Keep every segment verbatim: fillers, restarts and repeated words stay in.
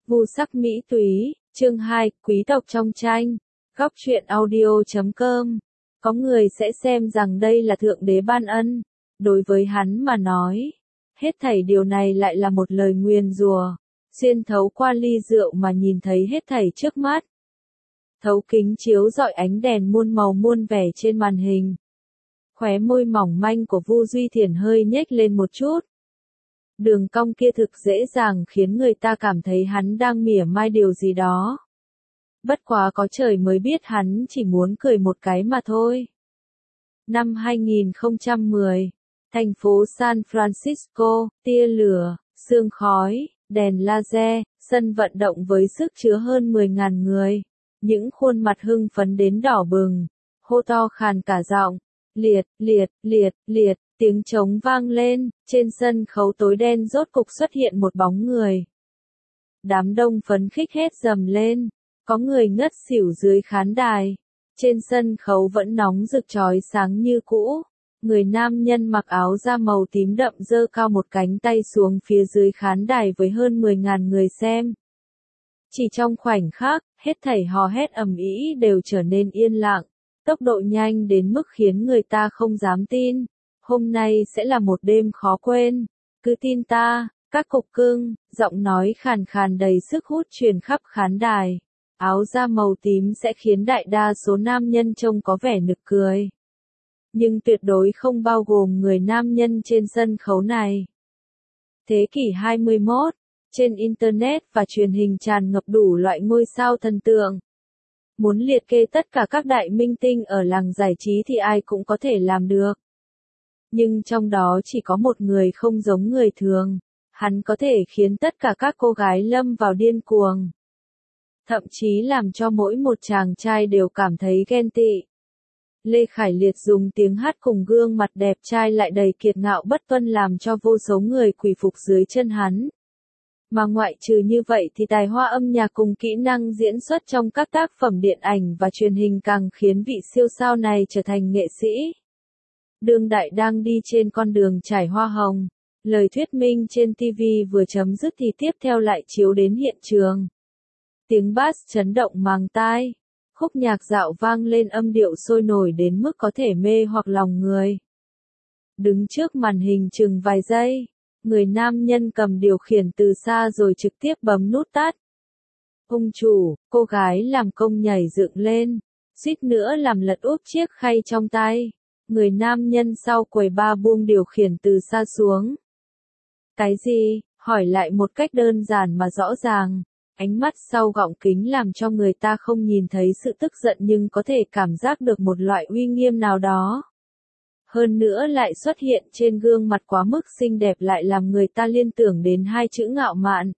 Vu sắc mỹ túy, chương hai, quý tộc trong tranh, góc truyện audio chấm com. Có người sẽ xem rằng đây là thượng đế ban ân, đối với hắn mà nói, hết thảy điều này lại là một lời nguyền rủa, xuyên thấu qua ly rượu mà nhìn thấy hết thảy trước mắt. Thấu kính chiếu rọi ánh đèn muôn màu muôn vẻ trên màn hình. Khóe môi mỏng manh của Vu Duy Thiền hơi nhếch lên một chút. Đường cong kia thực dễ dàng khiến người ta cảm thấy hắn đang mỉa mai điều gì đó. Bất quá có trời mới biết hắn chỉ muốn cười một cái mà thôi. Năm hai nghìn không trăm mười, thành phố San Francisco, tia lửa, sương khói, đèn laser, sân vận động với sức chứa hơn mười nghìn người. Những khuôn mặt hưng phấn đến đỏ bừng, hô to khàn cả giọng, liệt, liệt, liệt, liệt, tiếng trống vang lên, trên sân khấu tối đen rốt cục xuất hiện một bóng người. Đám đông phấn khích hết dầm lên, có người ngất xỉu dưới khán đài, trên sân khấu vẫn nóng rực chói sáng như cũ. Người nam nhân mặc áo da màu tím đậm giơ cao một cánh tay xuống phía dưới khán đài với hơn mười nghìn người xem. Chỉ trong khoảnh khắc, hết thảy hò hét ầm ĩ đều trở nên yên lặng, tốc độ nhanh đến mức khiến người ta không dám tin. Hôm nay sẽ là một đêm khó quên, cứ tin ta, các cục cưng, giọng nói khàn khàn đầy sức hút truyền khắp khán đài. Áo da màu tím sẽ khiến đại đa số nam nhân trông có vẻ nực cười. Nhưng tuyệt đối không bao gồm người nam nhân trên sân khấu này. Thế kỷ hai mươi mốt, trên Internet và truyền hình tràn ngập đủ loại ngôi sao thần tượng. Muốn liệt kê tất cả các đại minh tinh ở làng giải trí thì ai cũng có thể làm được. Nhưng trong đó chỉ có một người không giống người thường, hắn có thể khiến tất cả các cô gái lâm vào điên cuồng. Thậm chí làm cho mỗi một chàng trai đều cảm thấy ghen tị. Lê Khải Liệt dùng tiếng hát cùng gương mặt đẹp trai lại đầy kiệt ngạo bất tuân làm cho vô số người quỳ phục dưới chân hắn. Mà ngoại trừ như vậy thì tài hoa âm nhạc cùng kỹ năng diễn xuất trong các tác phẩm điện ảnh và truyền hình càng khiến vị siêu sao này trở thành nghệ sĩ. Đương đại đang đi trên con đường trải hoa hồng, lời thuyết minh trên ti vi vừa chấm dứt thì tiếp theo lại chiếu đến hiện trường. Tiếng bass chấn động màng tai, khúc nhạc dạo vang lên âm điệu sôi nổi đến mức có thể mê hoặc lòng người. Đứng trước màn hình chừng vài giây, người nam nhân cầm điều khiển từ xa rồi trực tiếp bấm nút tắt. Ông chủ, cô gái làm công nhảy dựng lên, suýt nữa làm lật úp chiếc khay trong tay. Người nam nhân sau quầy bar buông điều khiển từ xa xuống. Cái gì? Hỏi lại một cách đơn giản mà rõ ràng. Ánh mắt sau gọng kính làm cho người ta không nhìn thấy sự tức giận nhưng có thể cảm giác được một loại uy nghiêm nào đó. Hơn nữa lại xuất hiện trên gương mặt quá mức xinh đẹp lại làm người ta liên tưởng đến hai chữ ngạo mạn.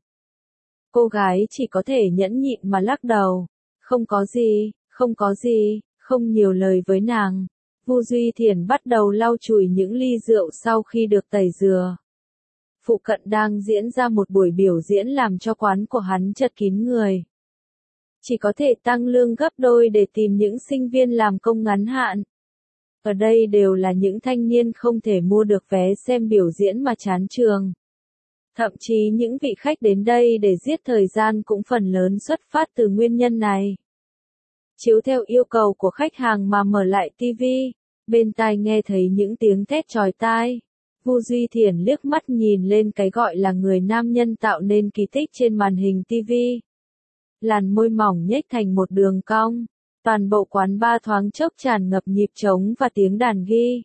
Cô gái chỉ có thể nhẫn nhịn mà lắc đầu. Không có gì, không có gì, không nhiều lời với nàng. Vu Duy Thiền bắt đầu lau chùi những ly rượu sau khi được tẩy dừa. Phụ cận đang diễn ra một buổi biểu diễn làm cho quán của hắn chật kín người. Chỉ có thể tăng lương gấp đôi để tìm những sinh viên làm công ngắn hạn. Ở đây đều là những thanh niên không thể mua được vé xem biểu diễn mà chán trường. Thậm chí những vị khách đến đây để giết thời gian cũng phần lớn xuất phát từ nguyên nhân này. Chiếu theo yêu cầu của khách hàng mà mở lại ti vi, bên tai nghe thấy những tiếng thét chói tai. Vu Duy Thiền liếc mắt nhìn lên cái gọi là người nam nhân tạo nên kỳ tích trên màn hình ti vi. Làn môi mỏng nhếch thành một đường cong, toàn bộ quán bar thoáng chốc tràn ngập nhịp trống và tiếng đàn ghi.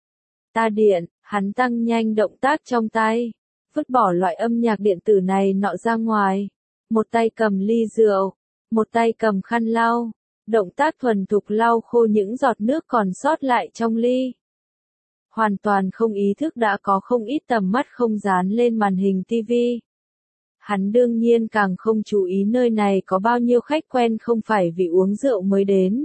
Ta điện, hắn tăng nhanh động tác trong tay, vứt bỏ loại âm nhạc điện tử này nọ ra ngoài. Một tay cầm ly rượu, một tay cầm khăn lau, động tác thuần thục lau khô những giọt nước còn sót lại trong ly. Hoàn toàn không ý thức đã có không ít tầm mắt không dán lên màn hình ti vi. Hắn đương nhiên càng không chú ý nơi này có bao nhiêu khách quen không phải vì uống rượu mới đến.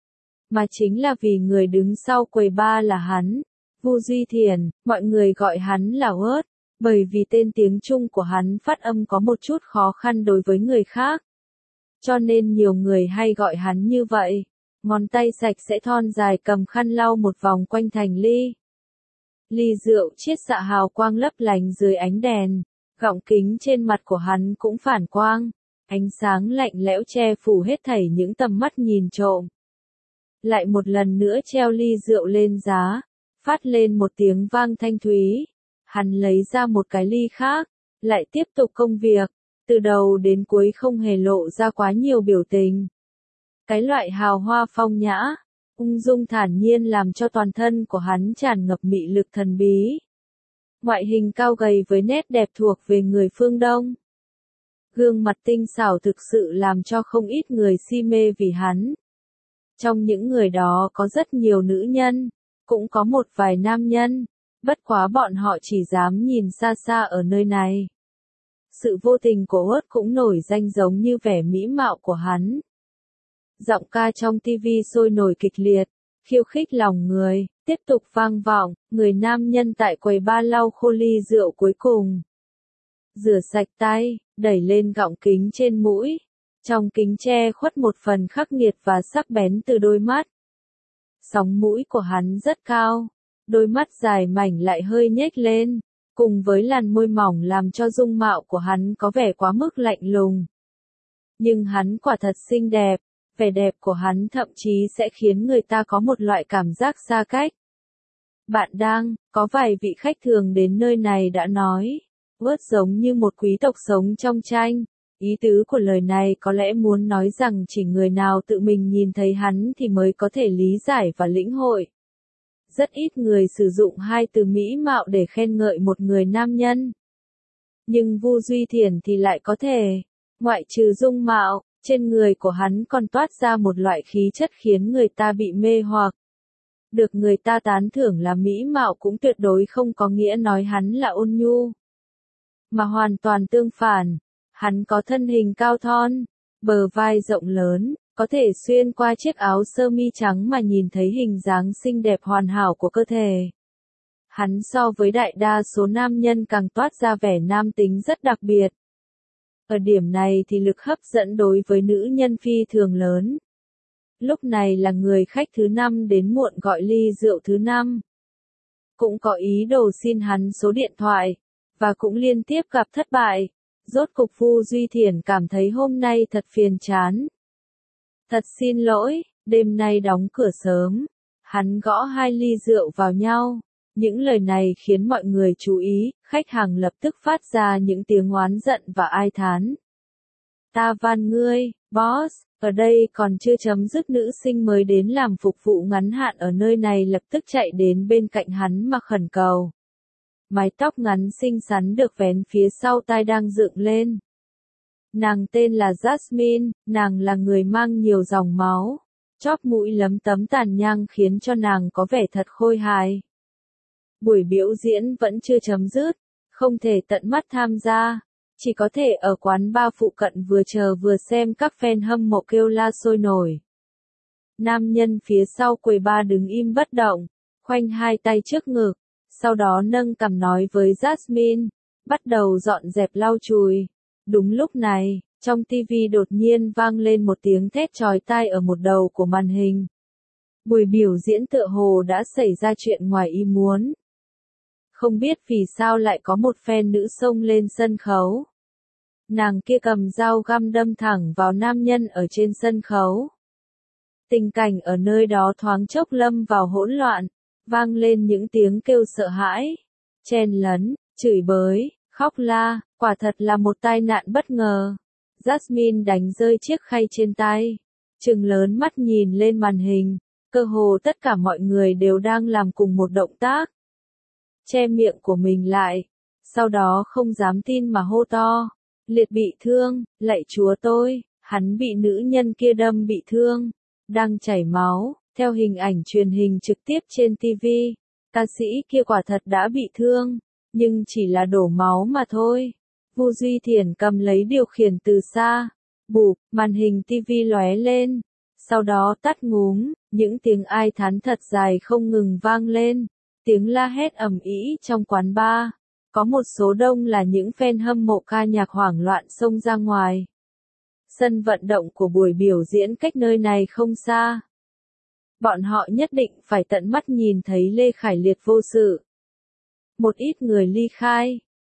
Mà chính là vì người đứng sau quầy bar là hắn, Vu Duy Thiền, mọi người gọi hắn là Ớt, bởi vì tên tiếng Trung của hắn phát âm có một chút khó khăn đối với người khác. Cho nên nhiều người hay gọi hắn như vậy. Ngón tay sạch sẽ thon dài cầm khăn lau một vòng quanh thành ly. Ly rượu chiết xạ hào quang lấp lánh dưới ánh đèn, Gọng kính trên mặt của hắn cũng phản quang, ánh sáng lạnh lẽo che phủ hết thảy những tầm mắt nhìn trộm. Lại một lần nữa treo ly rượu lên giá, phát lên một tiếng vang thanh thúy. Hắn lấy ra một cái ly khác, lại tiếp tục công việc, từ đầu đến cuối không hề lộ ra quá nhiều biểu tình. Cái loại hào hoa phong nhã, ung dung thản nhiên làm cho toàn thân của hắn tràn ngập mị lực thần bí. Ngoại hình cao gầy với nét đẹp thuộc về người phương Đông. Gương mặt tinh xảo thực sự làm cho không ít người si mê vì hắn. Trong những người đó có rất nhiều nữ nhân, cũng có một vài nam nhân, bất quá bọn họ chỉ dám nhìn xa xa ở nơi này. Sự vô tình của Uất cũng nổi danh giống như vẻ mỹ mạo của hắn. Giọng ca trong tivi sôi nổi kịch liệt, khiêu khích lòng người, tiếp tục vang vọng, người nam nhân tại quầy bar lau khô ly rượu cuối cùng. Rửa sạch tay, đẩy lên gọng kính trên mũi. Trong kính che khuất một phần khắc nghiệt và sắc bén từ đôi mắt. Sóng mũi của hắn rất cao, đôi mắt dài mảnh lại hơi nhếch lên, cùng với làn môi mỏng làm cho dung mạo của hắn có vẻ quá mức lạnh lùng. Nhưng hắn quả thật xinh đẹp, vẻ đẹp của hắn thậm chí sẽ khiến người ta có một loại cảm giác xa cách. Bạn đang, có vài vị khách thường đến nơi này đã nói, Uất giống như một quý tộc sống trong tranh. Ý tứ của lời này có lẽ muốn nói rằng chỉ người nào tự mình nhìn thấy hắn thì mới có thể lý giải và lĩnh hội. Rất ít người sử dụng hai từ mỹ mạo để khen ngợi một người nam nhân. Nhưng Vu Duy Thiển thì lại có thể. Ngoại trừ dung mạo, trên người của hắn còn toát ra một loại khí chất khiến người ta bị mê hoặc. Được người ta tán thưởng là mỹ mạo cũng tuyệt đối không có nghĩa nói hắn là ôn nhu. Mà hoàn toàn tương phản. Hắn có thân hình cao thon, bờ vai rộng lớn, có thể xuyên qua chiếc áo sơ mi trắng mà nhìn thấy hình dáng xinh đẹp hoàn hảo của cơ thể. Hắn so với đại đa số nam nhân càng toát ra vẻ nam tính rất đặc biệt. Ở điểm này thì lực hấp dẫn đối với nữ nhân phi thường lớn. Lúc này là người khách thứ năm đến muộn gọi ly rượu thứ năm. Cũng có ý đồ xin hắn số điện thoại, và cũng liên tiếp gặp thất bại. Rốt cục Vu Duy Thiển cảm thấy hôm nay thật phiền chán. Thật xin lỗi, đêm nay đóng cửa sớm. Hắn gõ hai ly rượu vào nhau. Những lời này khiến mọi người chú ý, khách hàng lập tức phát ra những tiếng oán giận và ai thán. Ta van ngươi, boss, ở đây còn chưa chấm dứt nữ sinh mới đến làm phục vụ ngắn hạn ở nơi này lập tức chạy đến bên cạnh hắn mà khẩn cầu. Mái tóc ngắn xinh xắn được vén phía sau tai đang dựng lên. Nàng tên là Jasmine, nàng là người mang nhiều dòng máu. Chóp mũi lấm tấm tàn nhang khiến cho nàng có vẻ thật khôi hài. Buổi biểu diễn vẫn chưa chấm dứt, không thể tận mắt tham gia. Chỉ có thể ở quán bar phụ cận vừa chờ vừa xem các fan hâm mộ kêu la sôi nổi. Nam nhân phía sau quầy bar đứng im bất động, khoanh hai tay trước ngực. Sau đó nâng cằm nói với Jasmine, bắt đầu dọn dẹp lau chùi. Đúng lúc này, trong tivi đột nhiên vang lên một tiếng thét chói tai ở một đầu của màn hình. Buổi biểu diễn tựa hồ đã xảy ra chuyện ngoài ý muốn. Không biết vì sao lại có một fan nữ xông lên sân khấu. Nàng kia cầm dao găm đâm thẳng vào nam nhân ở trên sân khấu. Tình cảnh ở nơi đó thoáng chốc lâm vào hỗn loạn. Vang lên những tiếng kêu sợ hãi, chen lấn, chửi bới, khóc la, quả thật là một tai nạn bất ngờ. Jasmine đánh rơi chiếc khay trên tay, trừng lớn mắt nhìn lên màn hình, cơ hồ tất cả mọi người đều đang làm cùng một động tác. Che miệng của mình lại, sau đó không dám tin mà hô to, liệt bị thương, lạy chúa tôi, hắn bị nữ nhân kia đâm bị thương, đang chảy máu. Theo hình ảnh truyền hình trực tiếp trên tivi, ca sĩ kia quả thật đã bị thương, nhưng chỉ là đổ máu mà thôi. Vu Duy Thiển cầm lấy điều khiển từ xa, bụp, màn hình tivi lóe lên, sau đó tắt ngúm, những tiếng ai thán thật dài không ngừng vang lên, tiếng la hét ầm ĩ trong quán bar. Có một số đông là những fan hâm mộ ca nhạc hoảng loạn xông ra ngoài. Sân vận động của buổi biểu diễn cách nơi này không xa. Bọn họ nhất định phải tận mắt nhìn thấy Lê Khải Liệt vô sự. Một ít người ly khai,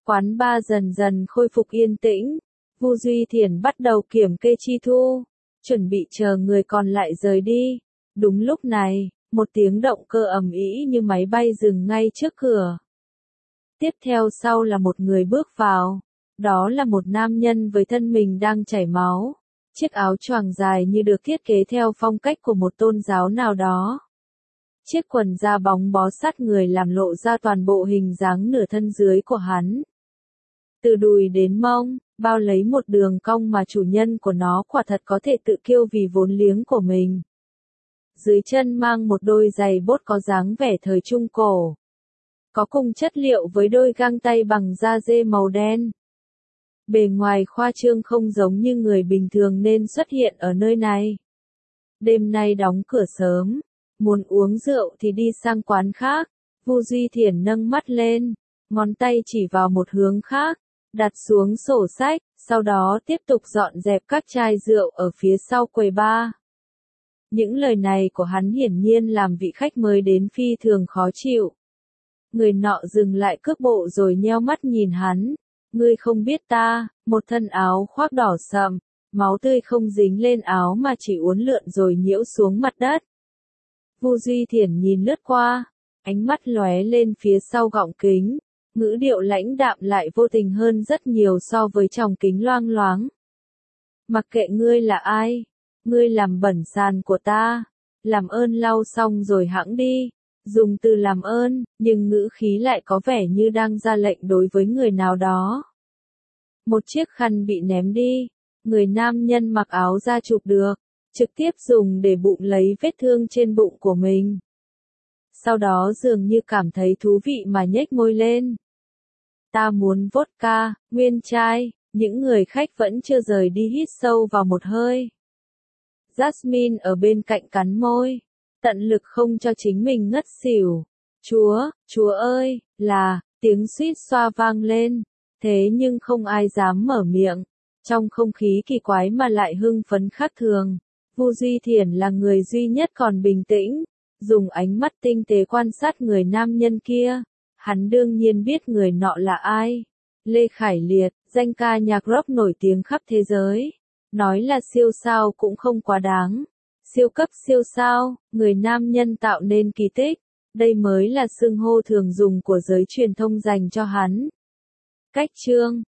Quán bar dần dần khôi phục yên tĩnh, Vu Duy Thiển bắt đầu kiểm kê chi thu, chuẩn bị chờ người còn lại rời đi. Đúng lúc này, một tiếng động cơ ầm ĩ như máy bay dừng ngay trước cửa. Tiếp theo sau là một người bước vào, đó là một nam nhân với thân mình đang chảy máu, chiếc áo choàng dài như được thiết kế theo phong cách của một tôn giáo nào đó. Chiếc quần da bóng bó sát người làm lộ ra toàn bộ hình dáng nửa thân dưới của hắn. Từ đùi đến mông, bao lấy một đường cong mà chủ nhân của nó quả thật có thể tự kiêu vì vốn liếng của mình. Dưới chân mang một đôi giày bốt có dáng vẻ thời trung cổ. Có cùng chất liệu với đôi găng tay bằng da dê màu đen. Bề ngoài khoa trương không giống như người bình thường nên xuất hiện ở nơi này. Đêm nay đóng cửa sớm, muốn uống rượu thì đi sang quán khác. Vu Duy Thiển nâng mắt lên, ngón tay chỉ vào một hướng khác, đặt xuống sổ sách, sau đó tiếp tục dọn dẹp các chai rượu ở phía sau quầy bar. Những lời này của hắn hiển nhiên làm vị khách mới đến phi thường khó chịu. Người nọ dừng lại cước bộ rồi nheo mắt nhìn hắn. Ngươi không biết ta, một thân áo khoác đỏ sậm, máu tươi không dính lên áo mà chỉ uốn lượn rồi nhiễu xuống mặt đất. Vu Duy Thiển nhìn lướt qua, ánh mắt lóe lên phía sau gọng kính, ngữ điệu lãnh đạm lại vô tình hơn rất nhiều so với tròng kính loang loáng. Mặc kệ ngươi là ai, ngươi làm bẩn sàn của ta, làm ơn lau xong rồi hãng đi. Dùng từ làm ơn, nhưng ngữ khí lại có vẻ như đang ra lệnh đối với người nào đó. Một chiếc khăn bị ném đi, người nam nhân mặc áo da chụp được, trực tiếp dùng để bụng lấy vết thương trên bụng của mình. Sau đó dường như cảm thấy thú vị mà nhếch môi lên. Ta muốn vodka, nguyên chai, những người khách vẫn chưa rời đi hít sâu vào một hơi. Jasmine ở bên cạnh cắn môi. Tận lực không cho chính mình ngất xỉu. Chúa, Chúa ơi, là, tiếng suýt xoa vang lên. Thế nhưng không ai dám mở miệng. Trong không khí kỳ quái mà lại hưng phấn khác thường. Vu Duy Thiển là người duy nhất còn bình tĩnh. Dùng ánh mắt tinh tế quan sát người nam nhân kia. Hắn đương nhiên biết người nọ là ai. Lê Khải Liệt, danh ca nhạc rock nổi tiếng khắp thế giới. Nói là siêu sao cũng không quá đáng. Siêu cấp siêu sao, người nam nhân tạo nên kỳ tích. Đây mới là xưng hô thường dùng của giới truyền thông dành cho hắn. Cách chương